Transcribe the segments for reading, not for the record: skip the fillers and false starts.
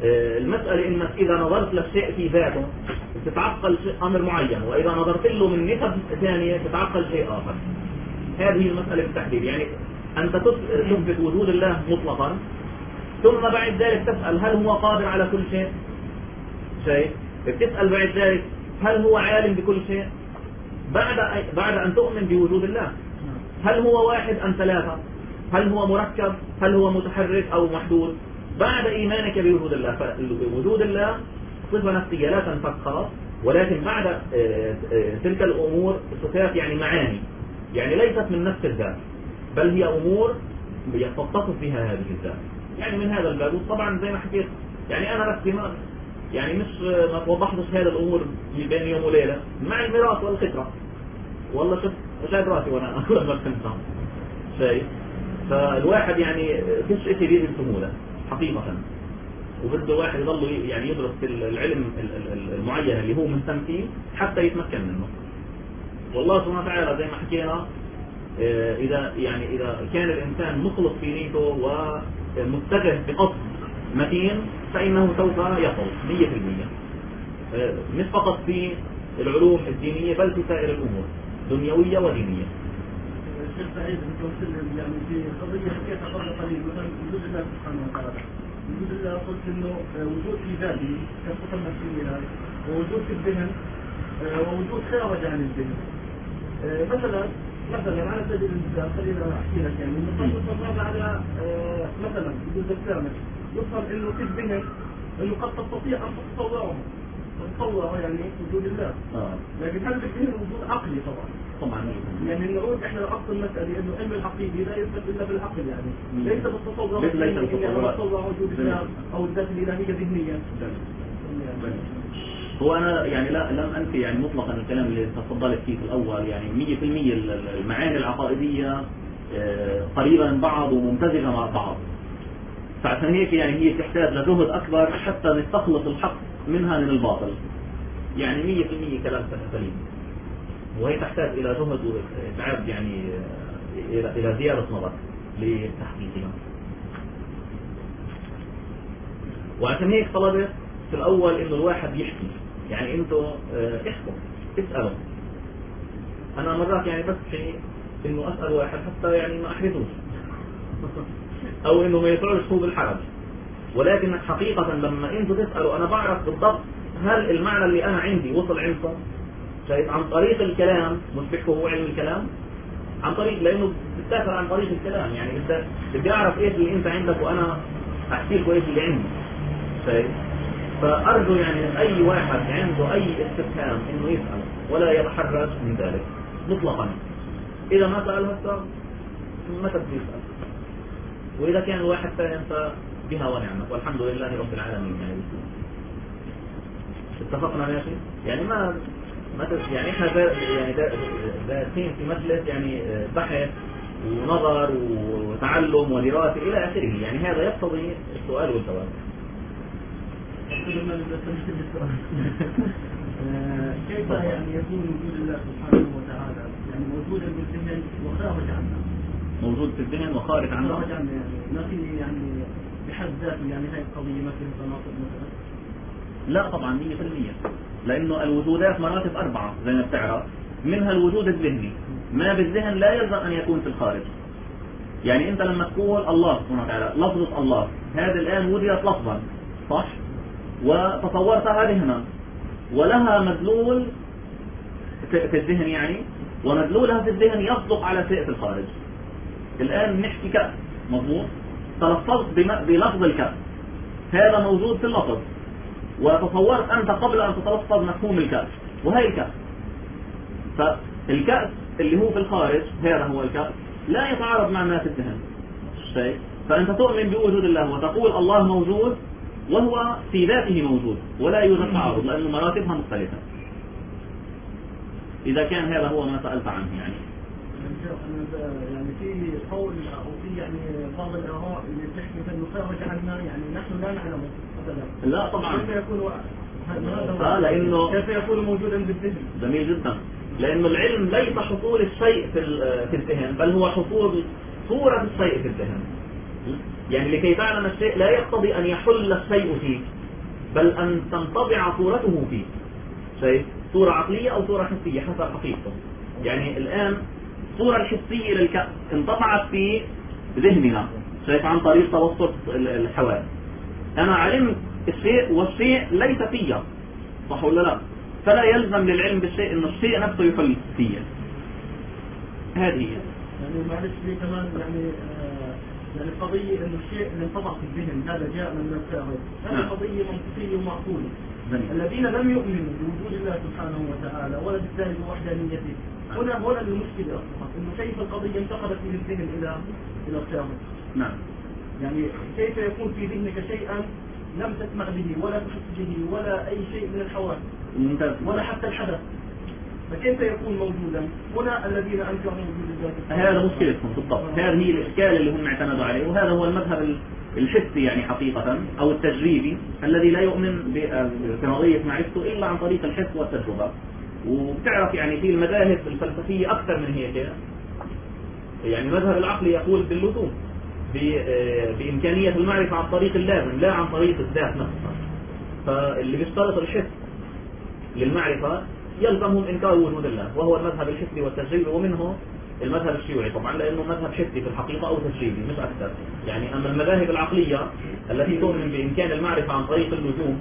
المسألة إنك إذا نظرت للشيء في ذاته تتعقل أمر معين، وإذا نظرت له من نسب ثانية تتعقل شيء آخر. هذه المسألة بالتحديد. يعني أنت تثبت وجود الله مطلقا، ثم بعد ذلك تسأل هل هو قادر على كل شيء؟ بتسأل بعد ذلك هل هو عالم بكل شيء؟ بعد أن تؤمن بوجود الله، هل هو واحد أم ثلاثة؟ هل هو مركب؟ هل هو متحرك أو محدود؟ بعد إيمانك بوجود الله. فوجود الله صفة نفسية لا تنفك خلاص، ولكن بعد تلك الأمور صفات يعني معاني، يعني ليست من نفس الذات، بل هي أمور يتصف بها هذه الذات. يعني من هذا الباب طبعا زي ما حكيت، يعني أنا نفسي يعني ما توضحتش هذا الأمور بين يوم وليلة مع الميراث والخطرة. والله شايف راسي وأنا ما فهمتها شيء. فالواحد يعني فيش شيء بيد السهولة حقيقة، وبده الواحد يضل يعني يدرس العلم المعين اللي هو مهتم فيه حتى يتمكن منه. والله سبحانه وتعالى زي ما حكينا، إذا كان الإنسان مخلص في نيته ومتجه بقصد متين فإنه سوف يصل 100%، مش فقط في العلوم الدينية بل في سائر الأمور دنيوية ودينية. الشيخ سعيد يعني في قضية حكيتها قبل قليل مثلا وجود الله سبحانه وتعالى. وجود الله قلت إنه وجود في ذاته كالصفة النفسية، ووجود في الذهن، ووجود خارج عن الذهن. مثلا على سبيل المثال خلينا أحكي لك يعني نقصد النظر على مثلا وجود الكامل، يفهم إنه في الذهن إنه قد تستطيع أن تتصور يعني وجود الله، لكن هل بالذهن وجود عقلي طبعا يعني نقول احنا اصل المسألة انه علم العقيدة لا يثبت الا بالعقل، يعني ليس بالتصور انه نتصور وجود الله او الذات الالهية ذهنيا. هو انا يعني لم انفي يعني مطلقا الكلام اللي تفضلت فيه في الاول، يعني 100% المعاني العقائدية قريبة من بعض وممتزجة مع بعض، فعشان هيك يعني هي تحتاج لجهد اكبر حتى نستخلص الحق منها من الباطل. يعني 100% كلام سليم، وهي تحتاج إلى جهد وإتعاب يعني إلى زيادة نظر لتحقيقها. وعشان هيك طلبت في الأول إنه الواحد يحكي، يعني أنتوا احكوا اسألوا. أنا مرات يعني بس إنه أسأل واحد حتى يعني ما أحرجوش أو إنه ما يطلعش هو بالحرج، ولكن حقيقة لما أنتوا تسألوا أنا بعرف بالضبط هل المعنى اللي أنا عندي وصل عندكم. شايف عن طريق الكلام، مش بيحكوا هو علم الكلام، عن طريق لأنه بتسافر عن طريق الكلام، يعني بدي أعرف إيش اللي أنت عندك وأنا أحكي لكم إيش اللي عندي. شايف؟ فأرجو يعني أي واحد عنده أي استفهام إنه يسأل ولا يتحرج من ذلك مطلقا. إذا ما سأل هسه ما تبدي يسأل، وإذا كان الواحد فاهم فبها ونعمة والحمد لله رب العالمين. يعني اتفقنا ماشي؟ يعني ما يعني احنا دارسين في مجلس يعني بحث ونظر وتعلم ودراسة إلى آخره، يعني هذا يقتضي السؤال والجواب. كيف يعني يكون وجود الله سبحانه وتعالى يعني موجودا في الذهن وخارج عنه؟ موجود في الذهن وخارج عنه. خارج عنه يعني ما في يعني بحد ذاته يعني هاي القضية ما فيها تناقض مثلا؟ لا طبعا 100%، لأنه الوجودات مراتب 4 زي ما بتعرف، منها الوجود الذهني. ما بالذهن لا يلزم أن يكون في الخارج. يعني أنت لما تقول الله سبحانه وتعالى، لفظة الله هذا الآن وجدت لفظا صح، وتصورتها ذهنا ولها مدلول في الذهن يعني، ومدلولها في الذهن يصدق على شيء في الخارج. الآن نحكي كأس مضبوط، تلفظت بلفظ الكأس، هذا موجود في اللفظ، وتصورت أنت قبل أن تتلفظ مفهوم الكأس وهي الكأس. فالكأس اللي هو في الخارج هذا هو الكأس لا يتعارض مع ما في الذهن شيء. فأنت تؤمن بوجود الله وتقول الله موجود وهو في ذاته موجود ولا يوجد تعارض لأن مراتبها مختلفة. إذا كان هذا هو ما سألت عنه يعني في قول أو في يعني بعض الآراء اللي تحكي أنه خارج عنا يعني نحن لا نعلم أبدا. لا طبعا. كيف يكون لأنه كيف يكون موجودا بالذهن؟ جميل جدا. لأنه العلم ليس حصول الشيء في الذهن، بل هو حصول صورة الشيء في الذهن. يعني لكي تعلم الشيء لا يقتضي أن يحل الشيء فيك، بل أن تنطبع صورته فيه. شايف؟ صورة عقلية أو صورة حسية حسب حقيقته. يعني الآن الصورة الحسية للكأس انطبعت في ذهننا، شايف، عن طريق توسط الحواس. أنا علمت الشيء والشيء ليس فيا، صح ولا لا؟ فلا يلزم للعلم بالشيء إن الشيء نفسه يحل فيا. هذه يعني معلش لي كمان يعني قضية إنه الشيء اللي انطبع في الذهن هذا جاء من الفاعل، هذه قضية منطقية ومعقولة. الذين لم يؤمنوا بوجود الله سبحانه وتعالى ولا بالله بوحدانيته، هنا المشكلة أصلا، إنه كيف القضية انتقلت من الذهن إلى الفاعل. نعم. يعني كيف يكون في ذهنك شيئا لم تسمع به ولا تحس به ولا أي شيء من الحواس ولا حتى الحدث، فكيف يكون موجودا؟ هنا الذين أنكروا وجود الله. هذا مشكلتهم بالضبط، هذه هي الإشكال اللي هم اعتمدوا عليه، وهذا هو المذهب الحسي يعني حقيقة أو التجريبي الذي لا يؤمن بنظرية معرفته إلا عن طريق الحس والتجربة. وبتعرف يعني في المذاهب الفلسفية أكثر من هيك، يعني المذهب العقلي يقول باللزوم بإمكانية المعرفة عن طريق اللازم لا عن طريق الذات نفسها. فاللي بيشترط الحس للمعرفة يلزمهم إنكار وجود الله، وهو المذهب الحسي والتجريبي، ومنه المذهب الشيوعي طبعا لأنه مذهب حسي في الحقيقة أو تجريبي مش أكثر. يعني أما المذاهب العقلية التي تؤمن بإمكان المعرفة عن طريق اللزوم،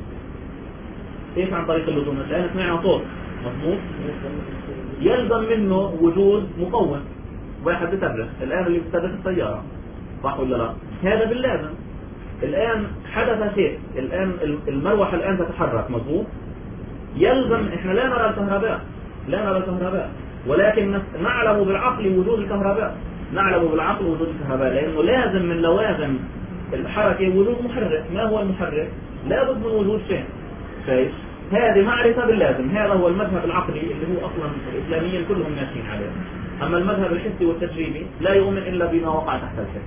إيش عن طريق اللزوم؟ الآن سمعنا صوت مضبوط يلزم منه وجود مكون واحد بتبرز، الآن اللي بتبرز السيارة، صح ولا لا؟ هذا باللازم. الآن حدث شيء، الآن المروحة الآن تتحرك، مضبوط؟ يلزم، إحنا لا نرى الكهرباء ولكن نعلم بالعقل وجود الكهرباء، لأنه لازم من لوازم الحركة وجود محرك. ما هو المحرك؟ لابد من وجود شيء. شايف؟ هذه معرفة باللازم. هذا هو المذهب العقلي اللي هو أصلا الإسلاميين كلهم ماشيين عليه. أما المذهب الحسي والتجريبي لا يؤمن إلا بما وقع تحت الحس،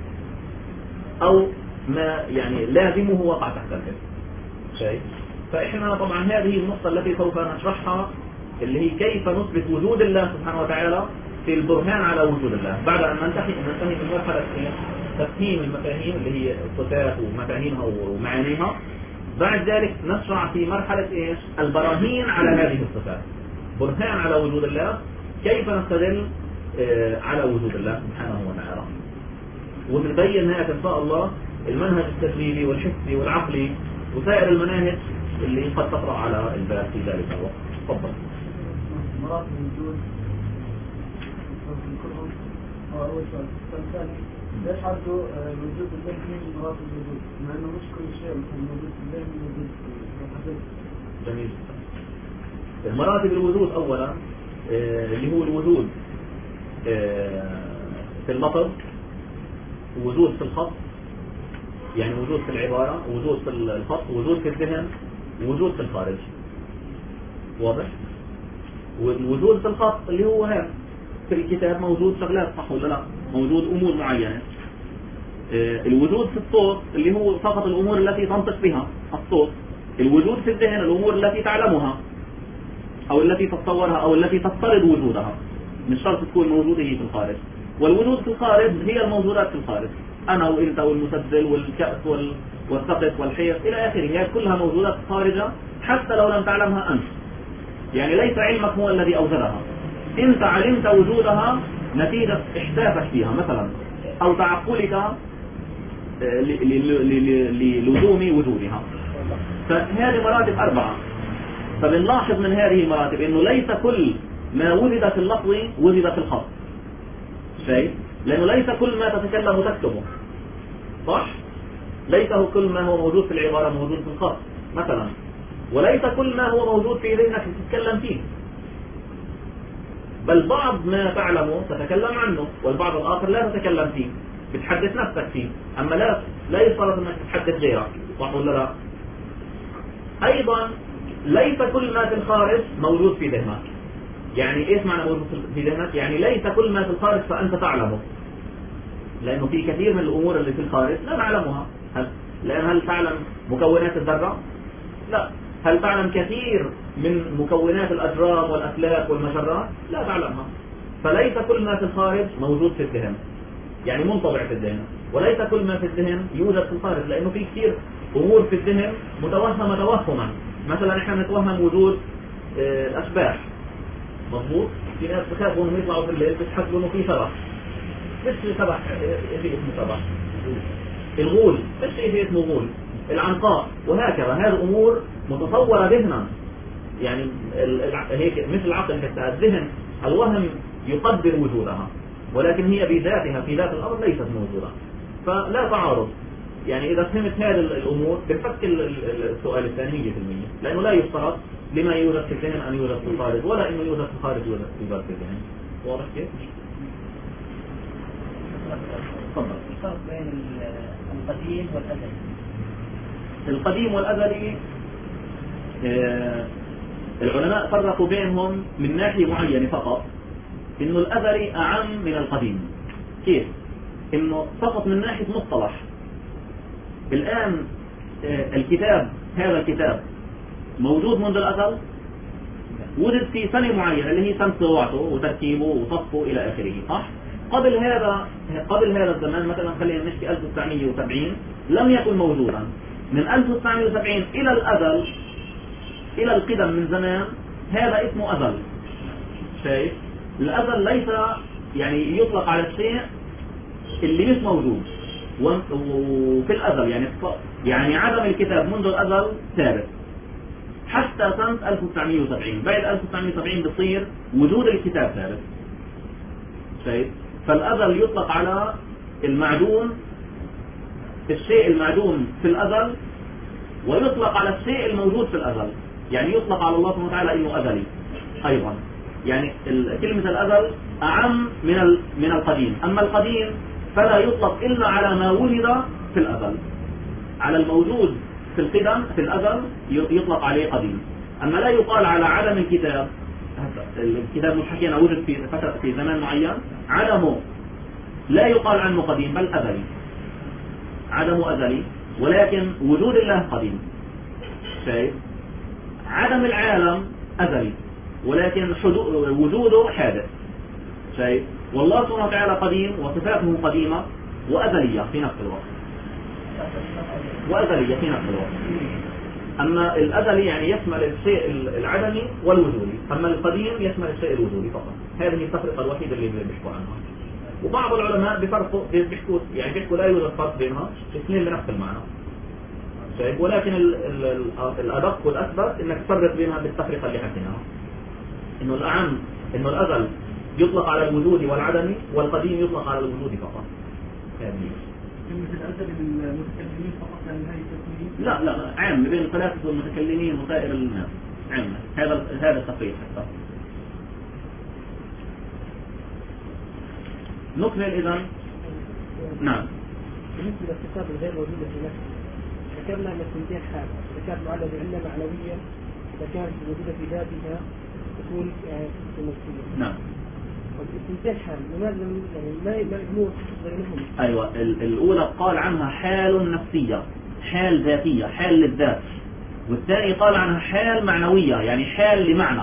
أو ما يعني لازمه وقع تحت الحس. شايف؟ فإحنا طبعا هذه النقطة التي سوف نشرحها، اللي هي كيف نثبت وجود الله سبحانه وتعالى في البرهان على وجود الله، بعد أن ننتهي من مرحلة تفهيم المفاهيم اللي هي الصفات ومفاهيمها ومعانيها. بعد ذلك نشرع في مرحلة إيش؟ البراهين على هذه الصفات، برهان على وجود الله، كيف نستدل على وجود الله سبحانه وتعالى. ونبين هذا إن شاء الله المنهج التجريبي والحسي والعقلي وسائر المناهج اللي قد تقرأ على الباب في ذلك الوقت. تفضل. مراتب الوجود كلهم هو أول سؤال. الثاني ليش حدوا الوجود الذهني من مراتب الوجود؟ مع إنه مش كل شيء موجود في الذهن موجود في الحدث. جميل. مراتب الوجود أولا اللي هو الوجود في اللفظ، وجود في الخط، يعني وجود في العبارة، وجود في الخط، وجود في الذهن، وجود في الخارج. واضح؟ والوجود في الخط اللي هو هذا في الكتاب موجود شغلات، صح ولا لا؟ موجود أمور معينة. الوجود في الصوت اللي هو فقط الأمور التي تنطق بها الصوت. الوجود في الذهن الأمور التي تعلمها أو التي تتصورها أو التي تفترض وجودها، مش شرط تكون موجودة هي في الخارج. والوجود في الخارج هي الموجودات في الخارج، أنا وإنت والمسجل والكأس والسقف والحيط إلى آخره، هي كلها موجودات خارجة حتى لو لم تعلمها أنت. يعني ليس علمك هو الذي أوجدها، أنت علمت وجودها نتيجة إحساسك فيها مثلا، أو تعقلك للزوم وجودها. فهذه مراتب 4. فبنلاحظ من هذه المراتب أنه ليس كل ما وجد في اللفظ وجد في الخط. شايف؟ لأنه ليس كل ما تتكلم تكتبه، صح؟ ليس كل ما هو موجود في العبارة موجود في الخط مثلا، وليس كل ما هو موجود في ذهنك تتكلم فيه، بل بعض ما تعلمه تتكلم عنه والبعض الآخر لا تتكلم فيه، بتحدث نفسك فيه، أما لا يفترض أنك تحدث غيرك، صح ولا لا؟ أيضا ليس كل ما في الخارج موجود في ذهنك. يعني إيش معنى موجود في ذهنك؟ يعني ليس كل ما في الخارج فأنت تعلمه، لأنه في كثير من الأمور اللي في الخارج لا نعلمها. هل تعلم مكونات الذرة؟ لا. هل تعلم كثير من مكونات الأجرام والأفلاك والمجرات؟ لا تعلمها. فليس كل ما في الخارج موجود في الذهن. يعني منطبع في الذهن، وليس كل ما في الذهن يوجد في الخارج، لأنه في كثير أمور في الذهن متوهمة توهما. مثلا احنا نتوهم وجود الأشباح، مضبوط؟ في ناس بخافوا انهم يطلعوا في الليل بتحسبوا انه في شبح، مش شبح في اسمه شبح، الغول مش في اسمه غول، العنقاء، وهكذا. هذه أمور متصورة ذهنا، يعني هيك مش العقل حتى الذهن، الوهم يقدر وجودها، ولكن هي بذاتها في ذات الأمر ليست موجودة، فلا تعارض. يعني إذا فهمت هذه الأمور بفك السؤال الثاني 100%، لأنه لا يشترط لما يوجد في الذهن أن يوجد في الخارج، ولا إنه يوجد في الخارج يوجد في الذهن. واضح كيف؟ تفضل. الفرق بين القديم والأزلي. القديم والأزلي العلماء فرقوا بينهم من ناحية معينة فقط، إنه الأزلي أعم من القديم. كيف؟ إنه فقط من ناحية مصطلح. الآن الكتاب، هذا الكتاب موجود منذ الأزل، وجد في سنة معينة اللي هي سنة طباعته وتركيبه وصفه إلى آخره، صح؟ قبل هذا الزمان، مثلا خلينا نحكي 1970 لم يكن موجودا. من 1970 إلى الأزل، إلى القدم من زمان، هذا اسمه أزل. شايف؟ الأزل ليس يعني يطلق على الشيء اللي مش موجود وفي الأزل، يعني عدم الكتاب منذ الأزل ثابت حتى سنة 1970. بعد 1970 بصير وجود الكتاب ثابت. شايف؟ فالأزل يطلق على المعدوم، الشيء المعدوم في الأزل، ويطلق على الشيء الموجود في الأزل. يعني يطلق على الله سبحانه وتعالى إنه أزلي أيضا. يعني كلمة الأزل أعم من القديم. أما القديم فلا يطلق إلا على ما ولد في الأزل. على الموجود في القدم في الأزل يطلق عليه قديم. أما لا يقال على عدم الكتاب. الكتاب مش حكينا وجد في زمان معين، عدمه لا يقال عنه قديم بل أزلي. عدمه أزلي، ولكن وجود الله قديم. شايف؟ عدم العالم أزلي، ولكن وجوده حادث. شايف؟ والله سبحانه وتعالى قديم وصفاته قديمة وأزلية في نفس الوقت. أما الأزلي يعني يشمل الشيء العدمي والوجودي، أما القديم يشمل الشيء الوجودي فقط. هذه التفرقة الوحيدة اللي بيحكوا عنها. وبعض العلماء بيحكوا لا يوجد فرق بينها، اثنين بنفس المعنى. شايف؟ ولكن الأدق والأثبت إنك تفرق بينها بالتفرقة اللي حكيناها، إنه الأعم إنه الأزل يطلق على الوجود والعدم، والقديم يطلق على الوجود فقط. المتكلمين فقط هاي التسمية؟ لا عام بين الفلاسفة والمتكلمين وسائر الناس، عام. هذا التفريق حتى. نكمل إذا. نعم. بالنسبة للصفات الغير موجودة في نفسه، ذكرنا أن التنتين حال، إذا كانت معلقة بعلة معنوية، إذا كانت موجودة في ذاتها تكون نفسية. نعم. والتنتين حال، لماذا يعني ما يجمعوا بينهم؟ أيوة، الأولى قال عنها حال نفسية، حال ذاتية، حال للذات. والثاني قال عنها حال معنوية، يعني حال لمعنى.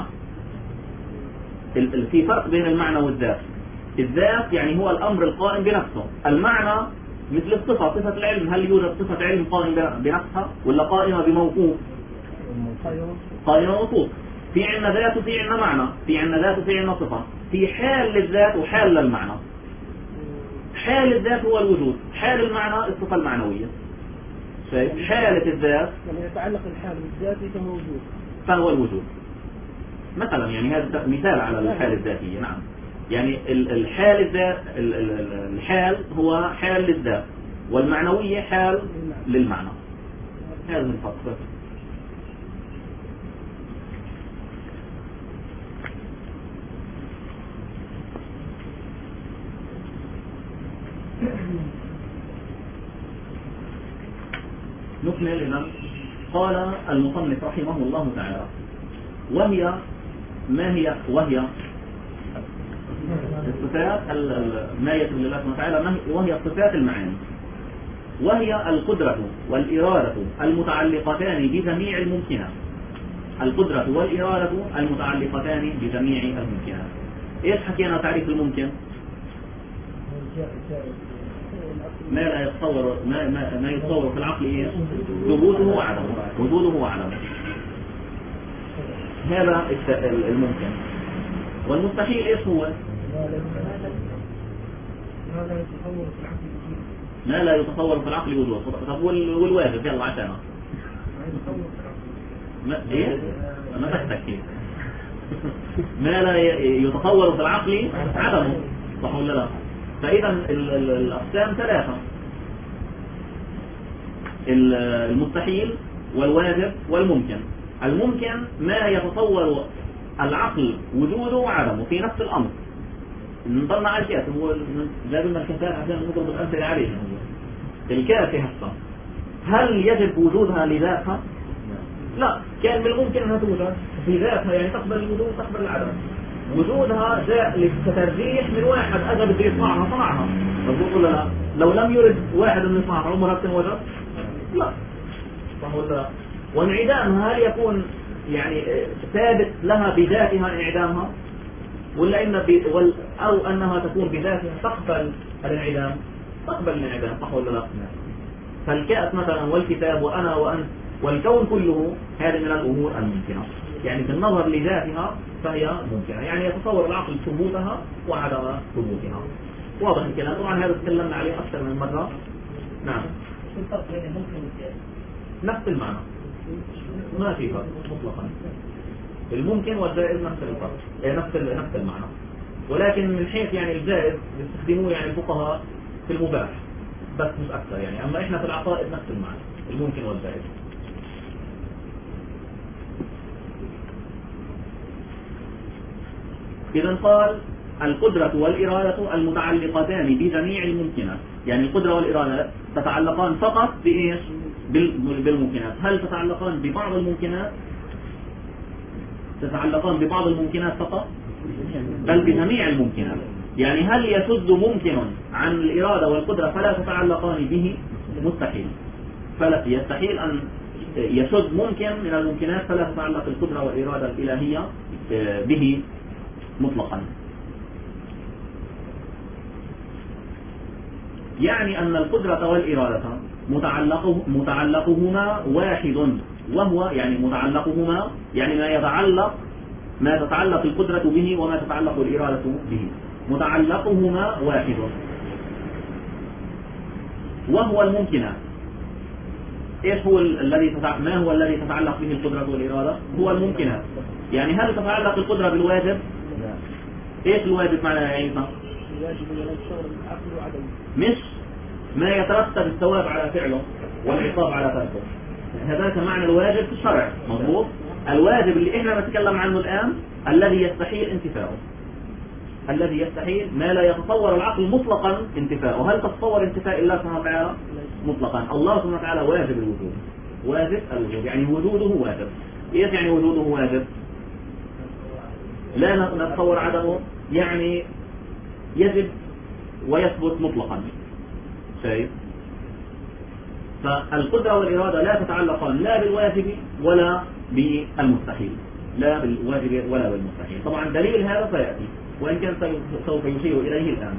في فرق بين المعنى والذات. الذات يعني هو الأمر القائم بنفسه. المعنى مثل الصفة، صفة العلم، هل يوجد صفة علم قائمة بنفسها ولا قائمة بموصوف؟ قائمة موصوف. في عندنا ذات وفي عندنا معنى، في عندنا ذات وفي عندنا صفة، في حال للذات وحال للمعنى. حال الذات هو الوجود، حال المعنى الصفة المعنوية. حالة الذات يعني يتعلق الحال بالذات فهو الوجود. مثلا يعني هذا مثال على الحالة الذاتية. نعم. يعني الحال هو حال للذات، والمعنوية حال للمعنى. هذا من الفرق. نكمل إذن. قال المصنف رحمه الله تعالى: وهي الصفات ما يتم لله سبحانه وتعالى، وهي الصفات المعاني، وهي القدرة والإرادة المتعلقتان بجميع الممكنات. القدرة والإرادة المتعلقتان بجميع الممكنات. إيش حكينا تعريف الممكن؟ ما لا يتصور ما يتصور في العقل إيه؟ ثبوته وعدمه، وجوده وعدمه. هذا الممكن. والمستحيل إيش هو؟ ما لا يتصور في العقل وجوده. طب والواجب يلا عشانه إيه؟ ما تحتكي. ما لا يتصور في العقل عدمه، صح ولا لا؟ فإذا الأقسام ثلاثة: المستحيل والواجب والممكن. الممكن ما يتصور العقل وجوده وعدمه في نفس الأمر. نضلنا على الكاس، هو جاب لنا الكاسات عشان نضرب الأمثلة عليه. الكاس هسه هل يجب وجودها لذاتها؟ لا، كان من الممكن أنها توجد بذاتها، يعني تقبل الوجود تقبل العدم. وجودها جاء لترجيح من واحد أجى بده يصنعها صنعها، مظبوط ولا لا؟ لو لم يرد واحد أن يصنعها عمرها بتنوجد؟ لا، صح ولا لا؟ وانعدامها هل يكون يعني ثابت لها بذاتها انعدامها، ولا أو أنها تكون بذاتها تقبل الانعدام؟ تقبل الانعدام، صح ولا لا؟ فالكأس مثلا والكتاب وأنا وأنت والكون كله هذه من الأمور الممكنة، يعني بالنظر لذاتها فهي ممكنة، يعني يتصور العقل ثبوتها وعدم ثبوتها. واضح الكلام؟ طبعا هذا تكلمنا عليه أكثر من مرة. نعم. نفس المعنى، ما في فرق مطلقا. الممكن والجائز نفس الفرق، نفس المعنى، ولكن من حيث يعني الجائز يستخدموه يعني الفقهاء في المباح بس مش أكثر يعني. أما إحنا في العقائد نفس المعنى، الممكن والجائز. إذا قال القدرة والإرادة المتعلقتان بجميع الممكنات، يعني القدرة والإرادة تتعلقان فقط بإيش؟ بالممكنات. هل تتعلقان ببعض الممكنات؟ تتعلقان ببعض الممكنات فقط؟ بل بجميع الممكنات. يعني هل يشذ ممكن عن الإرادة والقدرة فلا تتعلقان به؟ مستحيل. فلا يستحيل أن يشذ ممكن من الممكنات فلا تتعلق القدرة والإرادة الإلهية به مطلقا. يعني أن القدرة والإرادة متعلقهما واحد، وهو يعني متعلقهما يعني ما تتعلق القدرة به وما تتعلق الإرادة به، متعلقهما واحد وهو الممكنات. ايش هو ما هو الذي تتعلق به القدرة والإرادة؟ هو الممكنات. يعني هل تتعلق القدرة بالواجب؟ ايش الواجب معناه يا عيسى؟ مش ما يترتب الثواب على فعله والعقاب على تركه، هذا معنى الواجب في الشرع، مضبوط؟ الواجب اللي احنا نتكلم عنه الآن الذي يستحيل انتفاؤه، الذي يستحيل ما لا يتصور العقل مطلقا انتفاؤه. هل تتصور انتفاء الله سبحانه وتعالى مطلقا؟ الله سبحانه وتعالى واجب الوجود، واجب الوجود يعني وجوده واجب. ايش يعني وجوده واجب؟ لا نتصور عدمه، يعني يجب ويثبت مطلقا. شايف؟ فالقدرة والإرادة لا تتعلقان لا بالواجب ولا بالمستحيل، لا بالواجب ولا بالمستحيل. طبعا دليل هذا سيأتي وإن كان سوف يشير إليه الآن.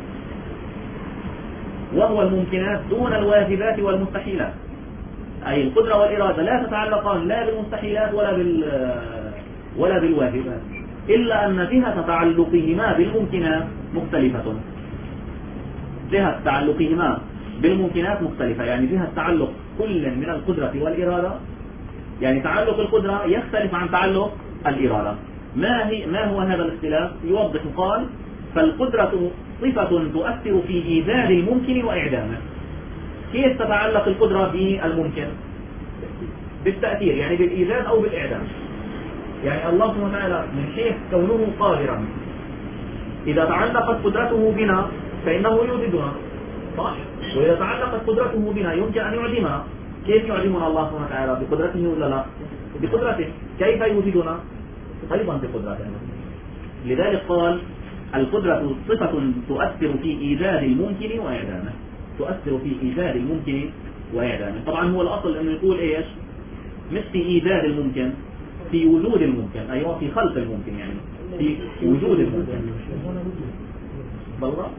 وهو الممكنات دون الواجبات والمستحيلات، أي القدرة والإرادة لا تتعلقان لا بالمستحيلات ولا بالواجبات، إلا أن جهة تعلقهما بالممكنات مختلفة. جهة تعلقهما بالممكنات مختلفة، يعني جهة تعلق كل من القدرة والإرادة، يعني تعلق القدرة يختلف عن تعلق الإرادة. ما هو هذا الاختلاف؟ يوضح قال: فالقدرة صفة تؤثر في إيجاد الممكن وإعدامه. كيف تتعلق القدرة بالممكن؟ بالتأثير، يعني بالإيجاد أو بالإعدام. يعني الله سبحانه وتعالى من حيث كونه قادرا، إذا تعلقت قدرته بنا فإنه يوجدنا، صح؟ وإذا تعلقت قدرته بنا يمكن أن يعدمنا. كيف يعدمنا الله سبحانه وتعالى؟ بقدرته ولا لا؟ بقدرته. كيف يوجدنا؟ أيضا بقدرته. لذلك قال: القدرة صفة تؤثر في إيجاد الممكن وإعدامه، تؤثر في إيجاد الممكن وإعدامه. طبعا هو الأصل أنه يقول إيش؟ مش في إيجاد الممكن، في وجود الممكن، أيوة في خلق الممكن، يعني في وجود الممكن. بالله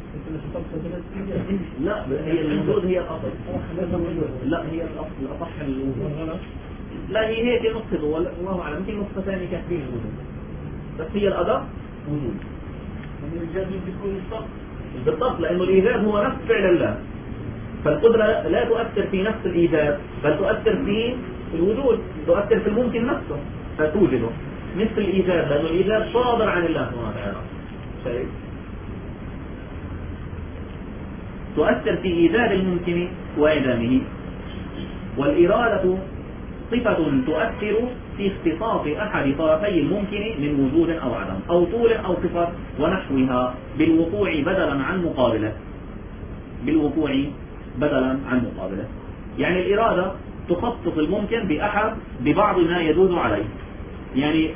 لا، هي الوجود هي الأصل. لا، هي الأصح الوجود. لا، هي هيك نقطة، والله أعلم يمكن نقطة ثانية كافية الوجود، بس هي الأدق وجود. الإيجاد بيكون مشتق بالضبط، لأنه الإيجاد هو نفس فعل الله، فالقدرة لا تؤثر في نفس الإيجاد، بل تؤثر في الوجود، تؤثر في الممكن نفسه فتوجده مثل الإيجاد، لأنه الإيجاد صادر عن الله سبحانه وتعالى. شايف؟ تؤثر في إيجاد الممكن وإعدامه. والإرادة صفة تؤثر في اختصاص أحد طرفي الممكن من وجود أو عدم أو طول أو صفر ونحوها بالوقوع بدلا عن مقابله. بالوقوع بدلا عن مقابله، يعني الإرادة تخصص الممكن ببعض ما يجوز عليه. يعني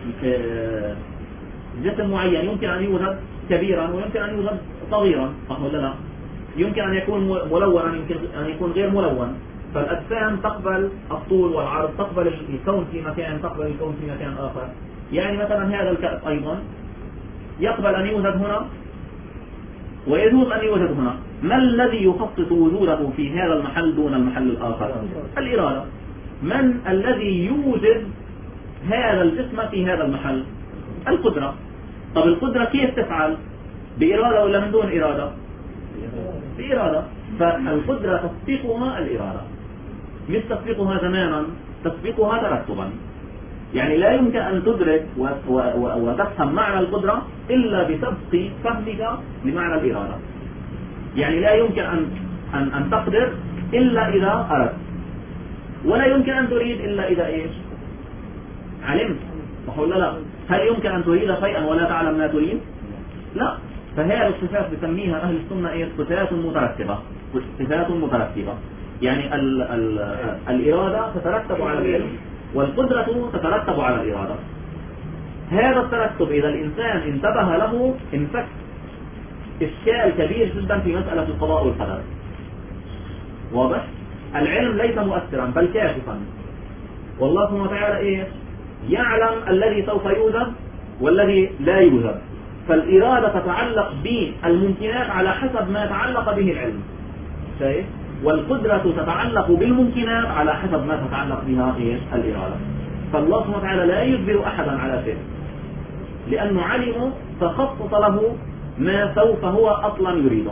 جسم معين يمكن أن يوجد كبيرا ويمكن أن يوجد صغيرا، صح ولا لا؟ يمكن أن يكون ملونا، يمكن أن يكون غير ملون. فالأجسام تقبل الطول والعرض، تقبل الكون في مكان، تقبل الكون في مكان آخر. يعني مثلا هذا الكأس أيضا يقبل أن يوجد هنا ويجوز أن يوجد هنا. ما الذي يخصص وجوده في هذا المحل دون المحل الآخر؟ الإرادة. من الذي يوجد هذا الجسم في هذا المحل؟ القدرة. طب القدرة كيف تفعل؟ بإرادة ولا من دون إرادة؟ بإرادة. فالقدرة تسبقها الإرادة، مش تسبقها زمانا، تسبقها ترتبا. يعني لا يمكن أن تدرك وتفهم معنى القدرة إلا بسبق فهمك لمعنى الإرادة. يعني لا يمكن أن تقدر إلا إذا أردت، ولا يمكن أن تريد إلا إذا إيش؟ علمت، صح ولا لا؟ هل يمكن أن تريد شيئا ولا تعلم ما تريد؟ لا. فهذه الصفات بسميها أهل السنة إيه؟ صفات مترتبة. صفات مترتبة، يعني الإرادة تترتب على العلم، والقدرة تترتب على الإرادة. هذا الترتب إذا الإنسان انتبه له انفك إشكال كبير جدا في مسألة القضاء والقدر. واضح؟ العلم ليس مؤثرا بل كاشفا، والله سبحانه وتعالى إيه؟ يعلم الذي سوف يوجد والذي لا يوجد. فالإرادة تتعلق بالممكنات على حسب ما تعلق به العلم، شايف؟ والقدرة تتعلق بالممكنات على حسب ما تتعلق بها إيه؟ الإرادة. فالله سبحانه وتعالى لا يجبر أحدا على شيء، لأنه علم فخصص له ما سوف هو أصلا يريده،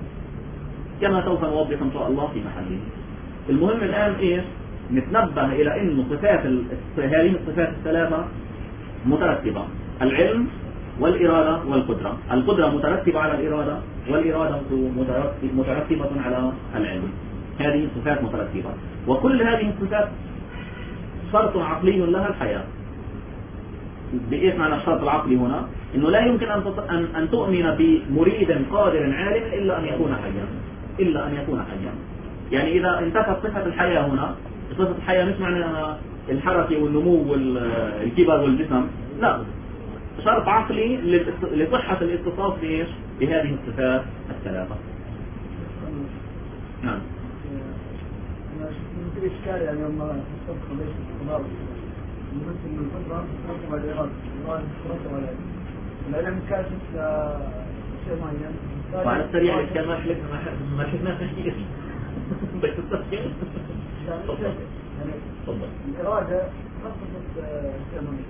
كما سوف نوضح إن شاء الله في محله. المهم الآن إيه؟ نتنبه إلى أن هذه الصفات الثلاثة مترتبة: العلم والإرادة والقدرة. القدرة مترتبة على الإرادة، والإرادة مترتبة على العلم. هذه الصفات مترتبة، وكل هذه الصفات شرط عقلي لها الحياة. بإيش معنى الشرط العقلي هنا؟ إنه لا يمكن أن تؤمن بمريد قادر عالم إلا أن يكون حيا، إلا أن يكون حيا. يعني إذا انتفت صفة الحياة هنا، صفة الحياة مش معنى الحركة والنمو والكبر والجسم، لا، شرط عقلي لصحة الاتصاف بهذه الصفات الثلاثة. نعم. في إشكال يعني لما تستطيع ليش الخبار مثل من القدرة تترتب على الإرادة، الإرادة تترتب على العلم كاشف شيء معين. وعلى السريع كان ما حلفنا نحكي اسم بدك تستفكر. يعني الإرادة خصصت شيء معين.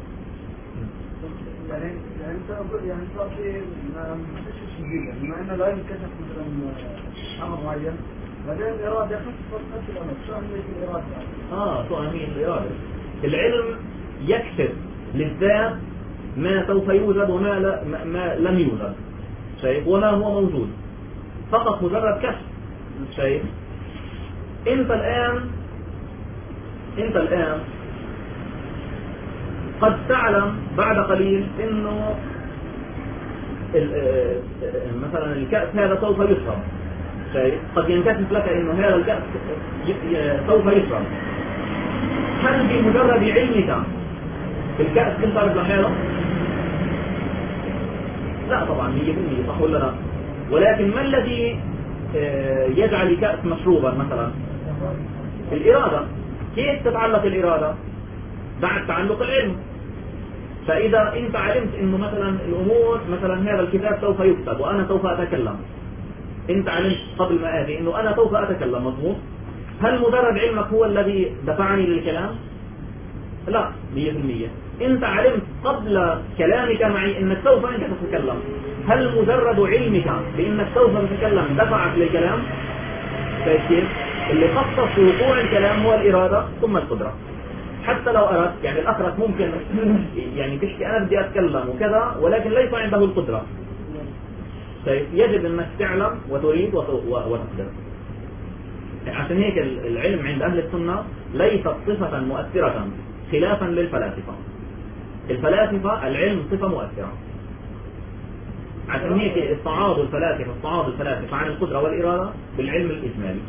يعني صار في ما فيش جديد، بما انه لا ينكشف مثلا امر معين، بعدين الاراده خصصت نفس الامر. شو اهميه الاراده؟ شو اهميه الاراده؟ العلم يكشف للذات ما سوف يوجد وما ما لم يوجد، شايف؟ وما هو موجود، فقط مجرد كشف، شايف؟ انت الان قد تعلم بعد قليل انه مثلا الكأس هذا سوف يشرب، شايف؟ قد ينكشف لك انه هذا الكأس سوف يشرب. هل بمجرد علمك الكأس تنشرب لحاله؟ لا طبعا، 100%، صح ولا لا؟ ولكن ما الذي يجعل الكأس مشروبا مثلا؟ الإرادة. كيف تتعلق الإرادة؟ بعد تعلق العلم، فإذا أنت علمت إنه مثلا الأمور مثلا هذا الكتاب سوف يكتب وأنا سوف أتكلم، أنت علمت قبل ما آتي إنه أنا سوف أتكلم، مضبوط؟ هل مجرد علمك هو الذي دفعني للكلام؟ لا، 100%. أنت علمت قبل كلامك معي إنك سوف أنت تتكلم، هل مجرد علمك بإنك سوف تتكلم دفعك للكلام؟ كيف؟ اللي خصص وقوع الكلام هو الإرادة ثم القدرة. حتى لو أردت، يعني الأخرك ممكن يعني تحكي أنا بدي أتكلم وكذا ولكن ليس عنده القدرة، يجب أنك تعلم وتريد وتقدر. عشان هيك العلم عند أهل السنة ليست صفة مؤثرة خلافا للفلاسفة. الفلاسفة العلم صفة مؤثرة، عشان هيك استعاضوا الفلاسفة عن القدرة والإرادة بالعلم الإجمالي،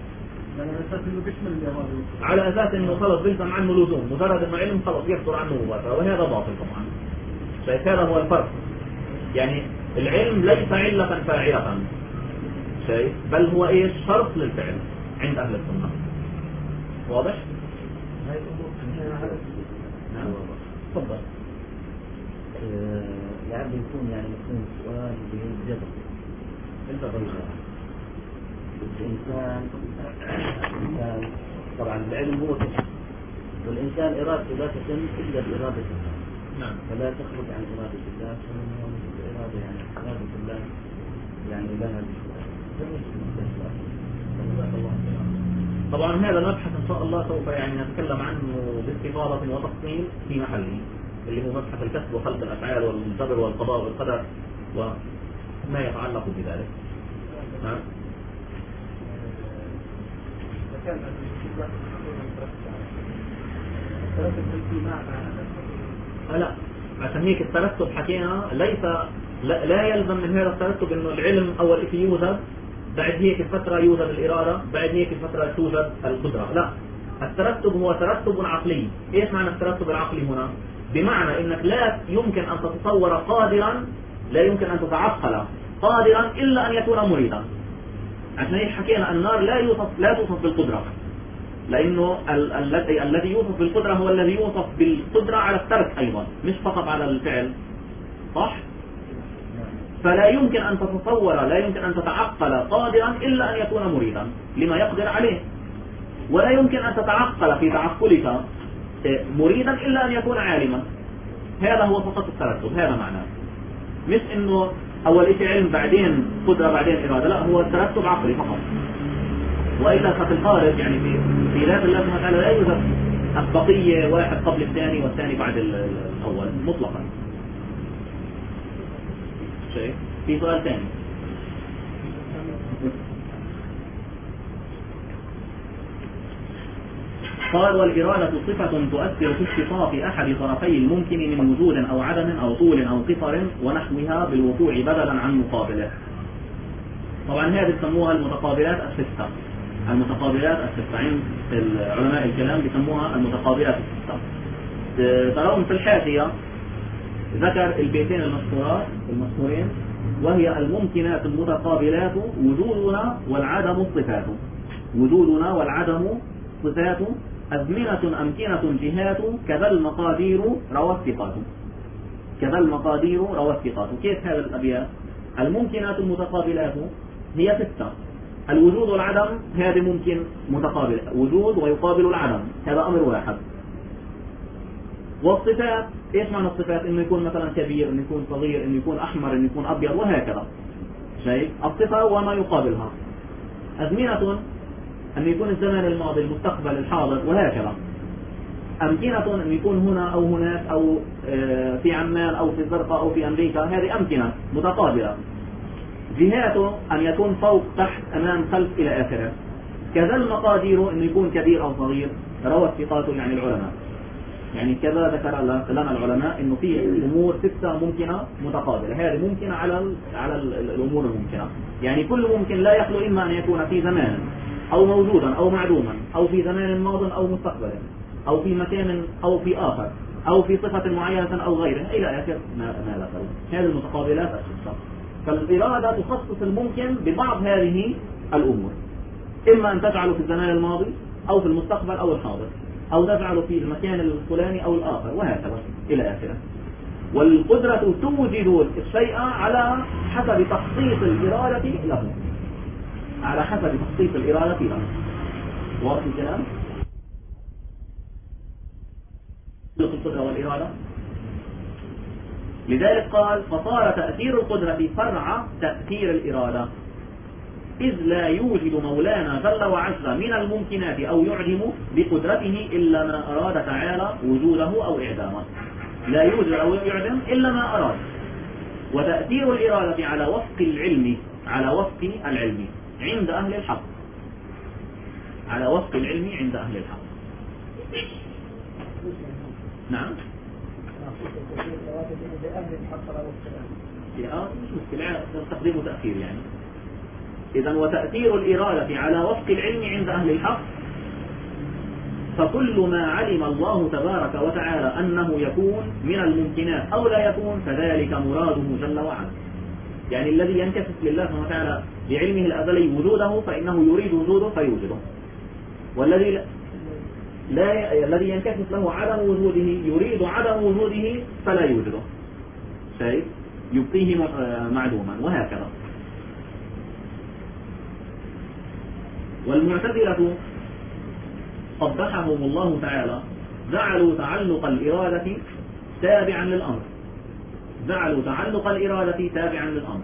على أساس إنه خلص بيلزم عنه لزوم، مجرد إنه علم خلص يصدر عنه مباشرة، وهذا باطل طبعا. شايف هذا هو الفرق، يعني العلم ليس علة فاعلة، شايف، بل هو إيش؟ شرط للفعل عند أهل السنة. واضح؟ تفضل. يعني يكون يعني مثلا سؤال بالجبر انت ضيعه الإنسان طبعا العلم هو كشف، والإنسان إرادته لا تتم إلا بإرادة الله. نعم. فلا تخرج عن إرادة الله، فمن الإرادة يعني إرادة الله يعني لها طبعا هذا المبحث إن شاء الله سوف يعني نتكلم عنه باستفاضة وتفصيل في محله، اللي هو مبحث الكسب وخلق الأفعال والجبر والقضاء والقدر وما يتعلق بذلك. نعم. لا، عشان هيك الترتب حكينا ليس لا يلزم من هذا الترتب انه العلم اول شيء يوجد، بعد هيك فترة يوجد الإرادة، بعد هيك فترة توجد القدرة. لا، الترتب هو ترتب عقلي. ايش معنى الترتب العقلي هنا؟ بمعنى انك لا يمكن ان تتصور قادرا، لا يمكن ان تتعقل قادرا الا ان يكون مريدا. عشان هيك حكينا النار لا توصف بالقدرة، لانه الذي يوصف بالقدرة هو الذي يوصف بالقدرة على الترك ايضا، مش فقط على الفعل، صح؟ فلا يمكن ان تتصور، لا يمكن ان تتعقل قادرا الا ان يكون مريدا لما يقدر عليه، ولا يمكن ان تتعقل في تعقلك مريدا الا ان يكون عالما. هذا هو فقط الترتب، هذا معناه، مش انه اول شيء علم بعدين قدرة بعدين إرادة، لا، هو الترتب عقلي فقط. وإذا في الخارج يعني في ذات الله سبحانه وتعالى لا يوجد أسبقية واحد قبل الثاني والثاني بعد الأول مطلقا. شيء في سؤال ثاني. قال والإرادة صفة تؤثر في اتصاف أحد طرفي الممكن من وجود أو عدم أو طول أو قصر ونحوها بالوقوع بدلا عن مقابله. طبعا هذه بسموها المتقابلات الستة. المتقابلات الستة عند علماء الكلام بسموها المتقابلات الستة. ترون في الحاشية ذكر البيتين المشهورين، وهي الممكنات المتقابلات وجودنا والعدم صفات. وجودنا والعدم صفات، أزمنة أمكنة جهات، كذا المقادير روى الثقات. كذا المقادير روى الثقات. كيف هذا الأبيات؟ الممكنات المتقابلات هي ستة. الوجود والعدم هذا ممكن متقابل، وجود ويقابل العدم، هذا أمر واحد. والصفات، إيش معنى الصفات؟ إنه يكون مثلا كبير، إنه يكون صغير، إنه يكون أحمر، إنه يكون أبيض، وهكذا. شيء الصفة وما يقابلها. أزمنة أن يكون الزمان الماضي، المستقبل، الحاضر، وهكذا. أمكنة أن يكون هنا أو هناك أو في عمان أو في الزرقاء أو في أمريكا، هذه أمكنة متقابلة. جهاته أن يكون فوق، تحت، أمام، خلف، إلى آخره. كذا المقادير أن يكون كبير أو صغير، روى الثقات يعني العلماء. يعني كذا ذكر لنا العلماء إنه في أمور ستة ممكنة متقابلة، هذه ممكنة على الأمور الممكنة. يعني كل ممكن لا يخلو إما أن يكون في زمان أو موجودا أو معدوما، أو في زمان ماض أو مستقبل، أو في مكان أو في آخر، أو في صفة معينة أو غيرها، إلى آخر ما ذكر. هذه المتقابلات الستة. فالإرادة تخصص الممكن ببعض هذه الأمور، إما أن تجعله في الزمان الماضي أو في المستقبل أو الحاضر، أو تجعله في المكان الفلاني أو الآخر، وهكذا إلى آخره. والقدرة توجد الشيء على حسب تخصيص الإرادة له، على حسب تخصيص الإرادة له. واضح الكلام؟ القدرة والإرادة. لذلك قال فصار تأثير القدرة فرع تأثير الإرادة، إذ لا يوجد مولانا جل وعز من الممكنات أو يعدم بقدرته إلا ما أراد تعالى وجوده أو إعدامه. لا يوجد أو يعدم إلا ما أراد. وتأثير الإرادة على وفق العلم، على وفق العلم عند أهل الحق، على وفق العلم عند أهل الحق. نعم. مش مشكلة، تقديم وتأخير يعني. إذن وتأثير الإرادة على وفق العلم عند أهل الحق، فكل ما علم الله تبارك وتعالى أنه يكون من الممكنات أو لا يكون فذلك مراده جل وعلا. يعني الذي ينكشف لله سبحانه وتعالى بعلمه الأزلي وجوده فإنه يريد وجوده فيوجده، والذي الذي ينكشف له عدم وجوده يريد عدم وجوده فلا يوجده، شايف؟ يبقيه معدوما، وهكذا. والمعتزلة قبحهم الله تعالى جعلوا تعلق الإرادة تابعا للأمر، جعلوا تعلق الإرادة تابعا للأمر،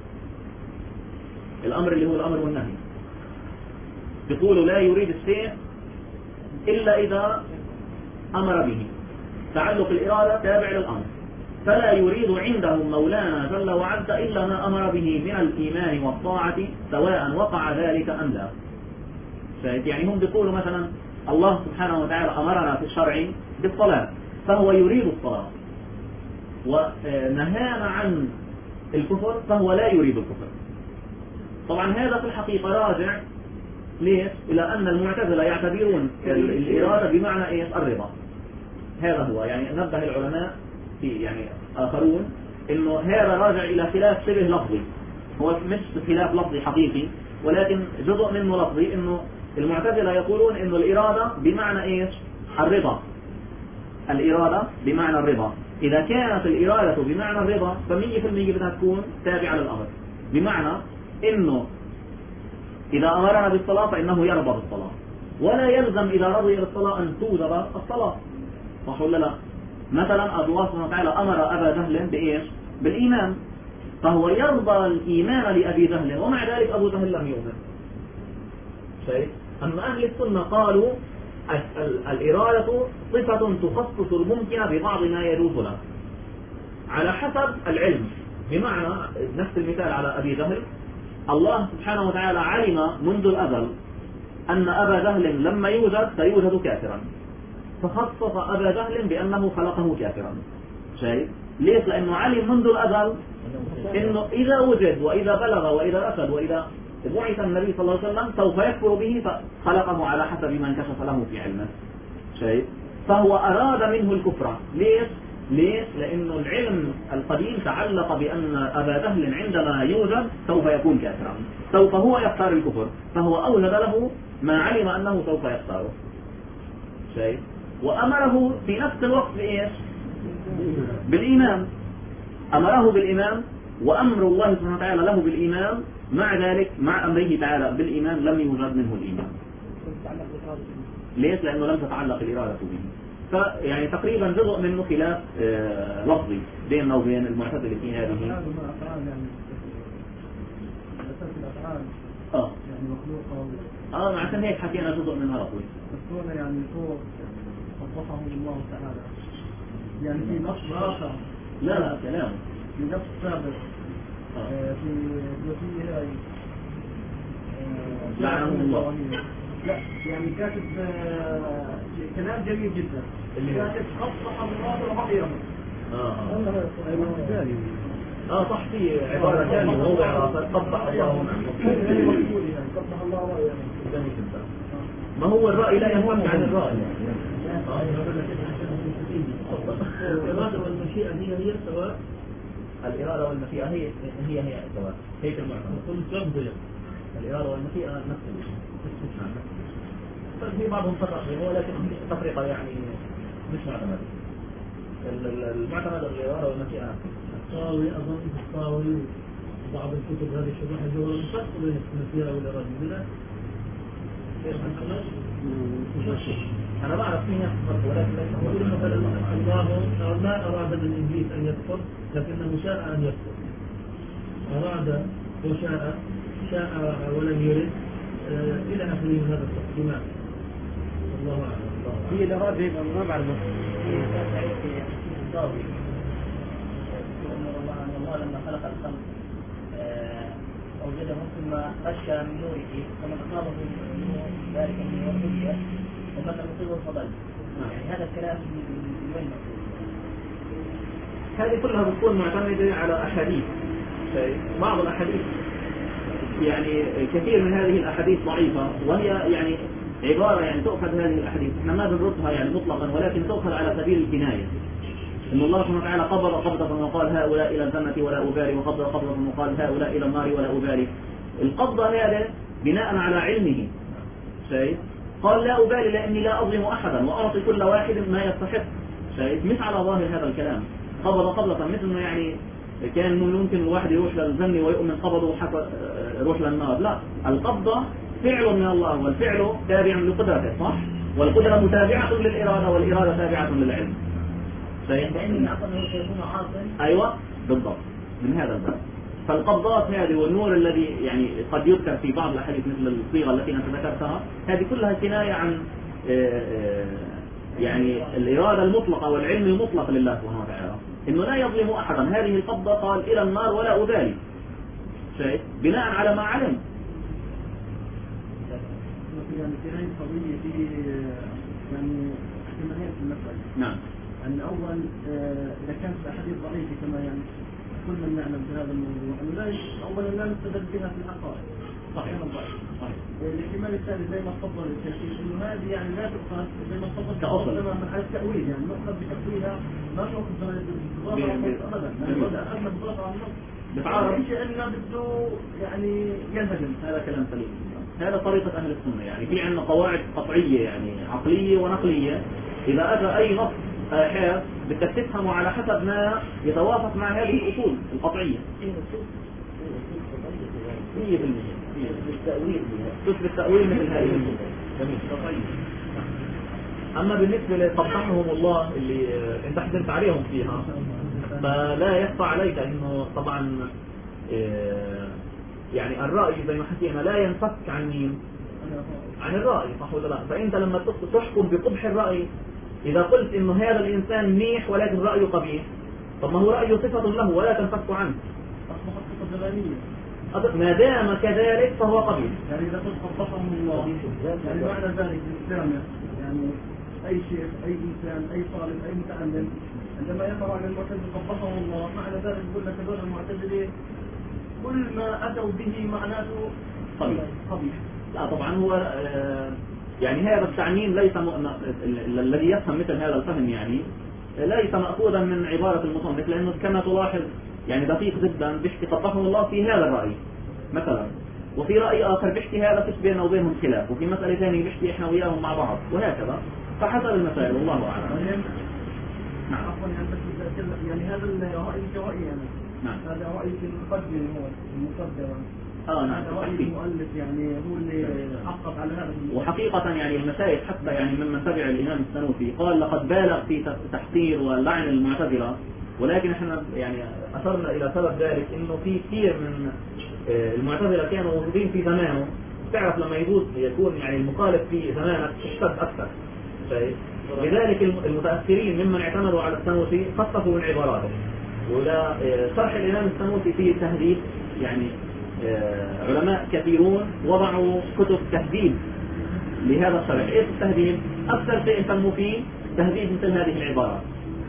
الأمر اللي هو الأمر والنهي. يقول لا يريد الشيء إلا إذا أمر به، تعلق الإرادة تابع للأمر، فلا يريد عندهم مولانا جل وعز إلا ما أمر به من الإيمان والطاعة سواء وقع ذلك أم لا. يعني هم بيقولوا مثلا الله سبحانه وتعالى أمرنا في الشرع بالصلاة، فهو يريد الصلاة، ونهانا عن الكفر فهو لا يريد الكفر. طبعا هذا في الحقيقة راجع ليش؟ إلى أن المعتزلة يعتبرون الإرادة بمعنى إيش؟ الرضا. هذا هو، يعني نبه العلماء في يعني آخرون إنه هذا راجع إلى خلاف شبه لفظي، هو مش خلاف لفظي حقيقي ولكن جزء منه لفظي. إنه المعتزلة يقولون إنه الإرادة بمعنى إيش؟ الرضا. الإرادة بمعنى الرضا. إذا كانت الإرادة بمعنى الرضا ف100% بدها تكون تابعة للأمر، بمعنى إنه إذا أمرنا بالصلاة فإنه يرضى بالصلاة، ولا يلزم إذا رضي بالصلاة أن توجب الصلاة، صح ولا لا؟ مثلا الله سبحانه وتعالى أمر أبا جهل بإيش؟ بالإيمان، فهو يرضى الإيمان لأبي جهل، ومع ذلك أبو جهل لم يؤمن. شيء. أما أهل السنة قالوا الإرادة صفة تخصص الممكن ببعض ما يجوز له على حسب العلم. بمعنى نفس المثال على أبي جهل، الله سبحانه وتعالى علم منذ الأزل أن أبا جهل لما يوجد سيوجد كافرا، فخصص أبا جهل بأنه خلقه كافرا. شيء. ليش؟ لأنه علم منذ الأزل إنه إذا وجد وإذا بلغ وإذا رشد وإذا بعث النبي صلى الله عليه وسلم سوف يكفر به، فخلقه على حسب ما انكشف له في علمه. شيء. فهو أراد منه الكفر. ليش؟ لأنه العلم القديم تعلق بأن أبا جهل عندما يوجد سوف يكون كافرا، سوف هو يختار الكفر، فهو أوجد له ما علم أنه سوف يختاره. شيء. وأمره في نفس الوقت بإيش؟ بالإيمان. أمره بالإيمان، وأمر الله سبحانه وتعالى له بالإيمان، مع ذلك مع أمره تعالى بالإيمان لم يوجد منه الإيمان. ليش؟ لأنه لم تتعلق الإرادة به. فيعني تقريبا جزء منه خلاف لفظي بيننا وبين المعتزلة في هذه. عشان هيك حكينا جزء منها لفظي. يعني هو وصفه الله تعالى يعني في نص آخر. لا كلام في نفس سابق في الوثيقة هاي لعنهم الله. لا يعني كاتب كلام جميل جدا اللي كاتب خصص الله وبقيه. صح، في عبارة ثانية موضع قبح الله قبح الله ما هو الرأي لا ينفك عن الرأي. الإرادة والمشيئة هي سواء. الإرادة والمشيئة هي سواء. هيك المعنى. الإرادة والمشيئة نفس الشيء. في بعضهم فرق بينهم، ولكن تفرقة يعني مش معتمدة. المعتمد الغيار والمشيئة. الطاوي أظن الطاوي بعض الكتب هذه شبه الجوهر الفرق بين المشيئة والإرادة بلا أنا بعرف فيها فرق ولكن يقول مثلا الله ما أراد من إبليس أن يكفر لكنه شاء أن يكفر، أراد وشاء، شاء ولم يرد، إلى آخره من هذا الفرق. لماذا؟ الله أعلم. هي الإرادة ما بعرف الله لما خلق الخلق أوجدهم ثم غشى من نوره فمن أصابه من ذلك من وحيه ومن لم يصيبه فضل. يعني هذا الكلام من وين مقصود؟ هذه كلها بتكون معتمدة على أحاديث. بعض الأحاديث يعني كثير من هذه الأحاديث ضعيفة، وهي يعني عبارة يعني تؤخذ هذه الأحاديث احنا ما بنردها يعني مطلقا، ولكن تؤخذ على سبيل الكناية. إن الله سبحانه وتعالى قبض قبضة وقال هؤلاء إلى الجنة ولا أبالي، وقبض قبضة وقال هؤلاء إلى النار ولا أبالي. القبضة هذا بناء على علمه. قال لا أبالي لأني لا أظلم أحدا وأعطي كل واحد ما يستحق. مش على ظاهر هذا الكلام. قبض قبضة مثل ما يعني كان ممكن الواحد يروح للجنة ويؤمن قبضه حتى يروح للنار. لا، القبضة فعل من الله، والفعل تابع لقدرته، صح؟ والقدرة متابعة للإرادة، والإرادة تابعة للعلم. لأن عقله سيكون عاصم. أيوة بالضبط، من هذا الباب. فالقبضات هذه والنور الذي يعني قد يذكر في بعض الأحاديث مثل الصيغة التي أنت ذكرتها، هذه كلها كناية عن يعني الإرادة المطلقة والعلم المطلق لله سبحانه وتعالى، إنه لا يظلم أحدا. هذه القبضة قال إلى النار ولا أبالي، بناء على ما علم. يعني في هذه القضية في يعني احتمالين في المسألة. نعم. أن أول إذا كانت الأحاديث ضعيفة كما يعني كل من نعلم بهذا الموضوع أنه لا أولا لا نستدل بها في الحقائق. صحيح. الاحتمال الثاني زي ما تفضل الشيخ إنه هذه يعني لا تؤخذ زي ما تفضل كأصل من حيث التأويل، يعني نؤخذ بتأويلها ما نؤخذ بالضبط أبدا، لأنه إذا أخذنا بالضبط عن النص بتعارض شيء أنه بده يعني ينهدم. هذا كلام سليم. هذا طريقة أهل السنة، يعني في عندنا قواعد قطعية يعني عقلية ونقلية. إذا أتى أي نص آحاد بدك تفهمه على حسب ما يتوافق مع هذه الأصول القطعية. 100% تثبت التأويل مثل هذه الأصول. جميل. أما بالنسبة لقبحهم الله اللي أنت حزنت عليهم فيها، فلا يخفى عليك إنه طبعا يعني الرأي زي ما حكينا لا ينفك عن مين؟ عن الرأي، صح ولا لا؟ فأنت لما تحكم بقبح الرأي، إذا قلت إنه هذا الإنسان منيح ولكن رأيه قبيح، طب ما هو رأيه صفة له ولا تنفك عنه. ما دام كذلك فهو قبيح. يعني إذا قلت قبحهم الله، يعني معنى ذلك الإسلام يعني أي شيخ، أي إنسان، أي طالب، أي متعلم عندما يقرأ عن المعتزلة قبحهم الله، معنى ذلك يقول لك هذول المعتزلة كل ما أتوا به معناته قبيح. لا طبعا هو يعني هذا التعميم ليس الذي يفهم مثل هذا الفهم يعني ليس مأخوذا من عبارة المصنف، لأنه كما تلاحظ يعني دقيق جدا بيحكي قبحهم الله في هذا الرأي مثلا، وفي رأي آخر بيحكي هذا فيش بينه وبينهم خلاف، وفي مسألة ثانية بيحكي إحنا وياهم مع بعض، وهكذا فحسب المسائل والله أعلم. نعم. عفوا يعني هذا الرأي كرأي يعني. نعم. هذا رأي المقدم هو المقدم. نعم. هذا رأي المؤلف يعني هو اللي عقب على هذا. وحقيقة يعني المشايخ حتى يعني ممن تبع الإمام السنوسي قال لقد بالغ في تحقير ولعن المعتزلة، ولكن احنا يعني أثرنا إلى سبب ذلك إنه في كثير من المعتزلة كانوا موجودين في زمانه. تعرف لما يكون يعني المخالف في زمانك اشتد أكثر. لذلك المتأثرين ممن اعتمدوا على السنوسي خصصوا من عباراته، ولا شرح الإمام السنوسي فيه تهذيب يعني علماء كثيرون وضعوا كتب تهذيب لهذا الشرح. ايش التهذيب؟ أكثر شيء يسموا فيه تهذيب مثل هذه العبارات.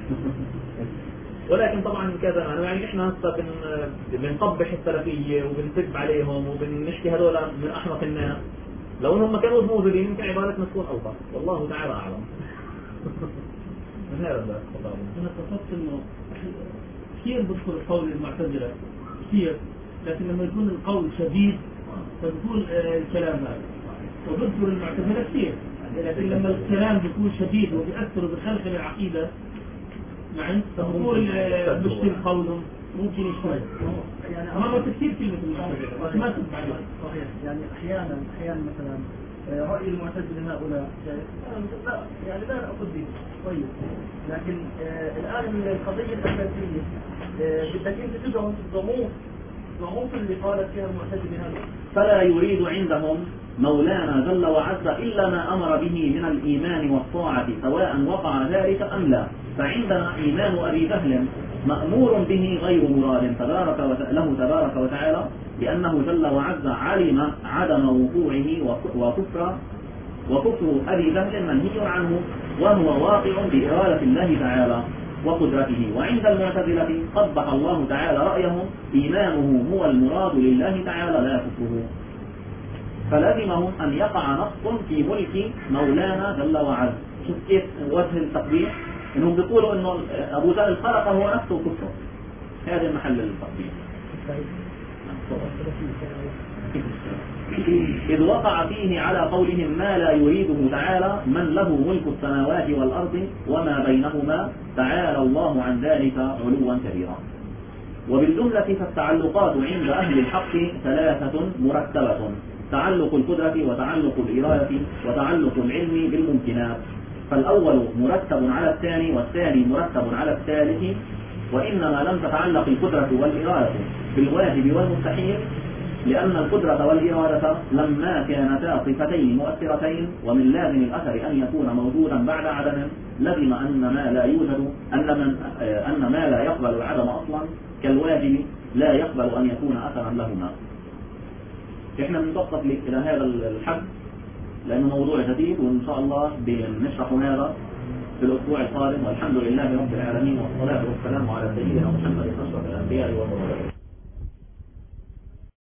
ولكن طبعا كذا يعني احنا بنقبح السلفية وبنسب عليهم وبنشكي هذول من أحمق الناس. لو انهم كانوا موجودين يمكن عبارتنا تكون أوضح، والله تعالى أعلم. من هذا الباب أنا اتفقت إنه كثير بدخل قول المعتزلة كثير، لكن لما يكون القول شديد فبيكون الكلام هذا، وبذكر المعتزلة كثير، لكن لما الكلام بيكون شديد وبيأثر وبيخلخل العقيدة نعم تقول مشترك قولهم ممكن يشترك يعني مرة كثير كلمة المعتزلة بس ما تنفع صحيح. يعني أحيانا مثلا رأي المعتزلة هؤلاء لا يعني لا نأخذ به طيب، لكن الآن القضية الأساسية بدك أنت تدعم ضموف اللي قالت فيها المعتزلة هذا. فلا يريد عندهم مولانا جل وعز إلا ما أمر به من الإيمان والطاعة سواء وقع ذلك أم لا. فعندنا إيمان أبي جهل مأمور به غير مراد له تبارك وتعالى، لأنه جل وعز علم عدم وقوعه وكفر أبي جهل منهي عنه، وهو واقع بإرادة الله تعالى وقدرته. وعند المعتزلة قبح الله تعالى رأيهم إيمانه هو المراد لله تعالى لا كفره، فلزمهم أن يقع نقص في ملك مولانا جل وعز. شوف كيف وجه التقبيح، إنهم بيقولوا إنه أبو جهل خلقه هو نفسه كفره. هذا محل التقبيح. إذ وقع فيه على قولهم ما لا يريده تعالى من له ملك السماوات والأرض وما بينهما تعالى الله عن ذلك علوا كبيرا. وبالجملة فالتعلقات عند أهل الحق ثلاثة مرتبة: تعلق القدرة وتعلق الإرادة وتعلق العلم بالممكنات. فالأول مرتب على الثاني والثاني مرتب على الثالث. وإنما لم تتعلق القدرة والإرادة بالواجب والمستحيل، لأن القدرة والإرادة لما كانتا صفتين مؤثرتين، ومن لازم الأثر أن يكون موجودا بعد عدم، لزم أن ما لا يوجد أن ما لا يقبل العدم أصلا كالواجب لا يقبل أن يكون أثرا لهما. إحنا بنتوقف إلى هذا الحد لأنه موضوع جديد، وإن شاء الله بنشرح هذا في الأسبوع القادم. والحمد لله رب العالمين، والصلاة والسلام على سيدنا محمد أشرف الأنبياء والمرسلين.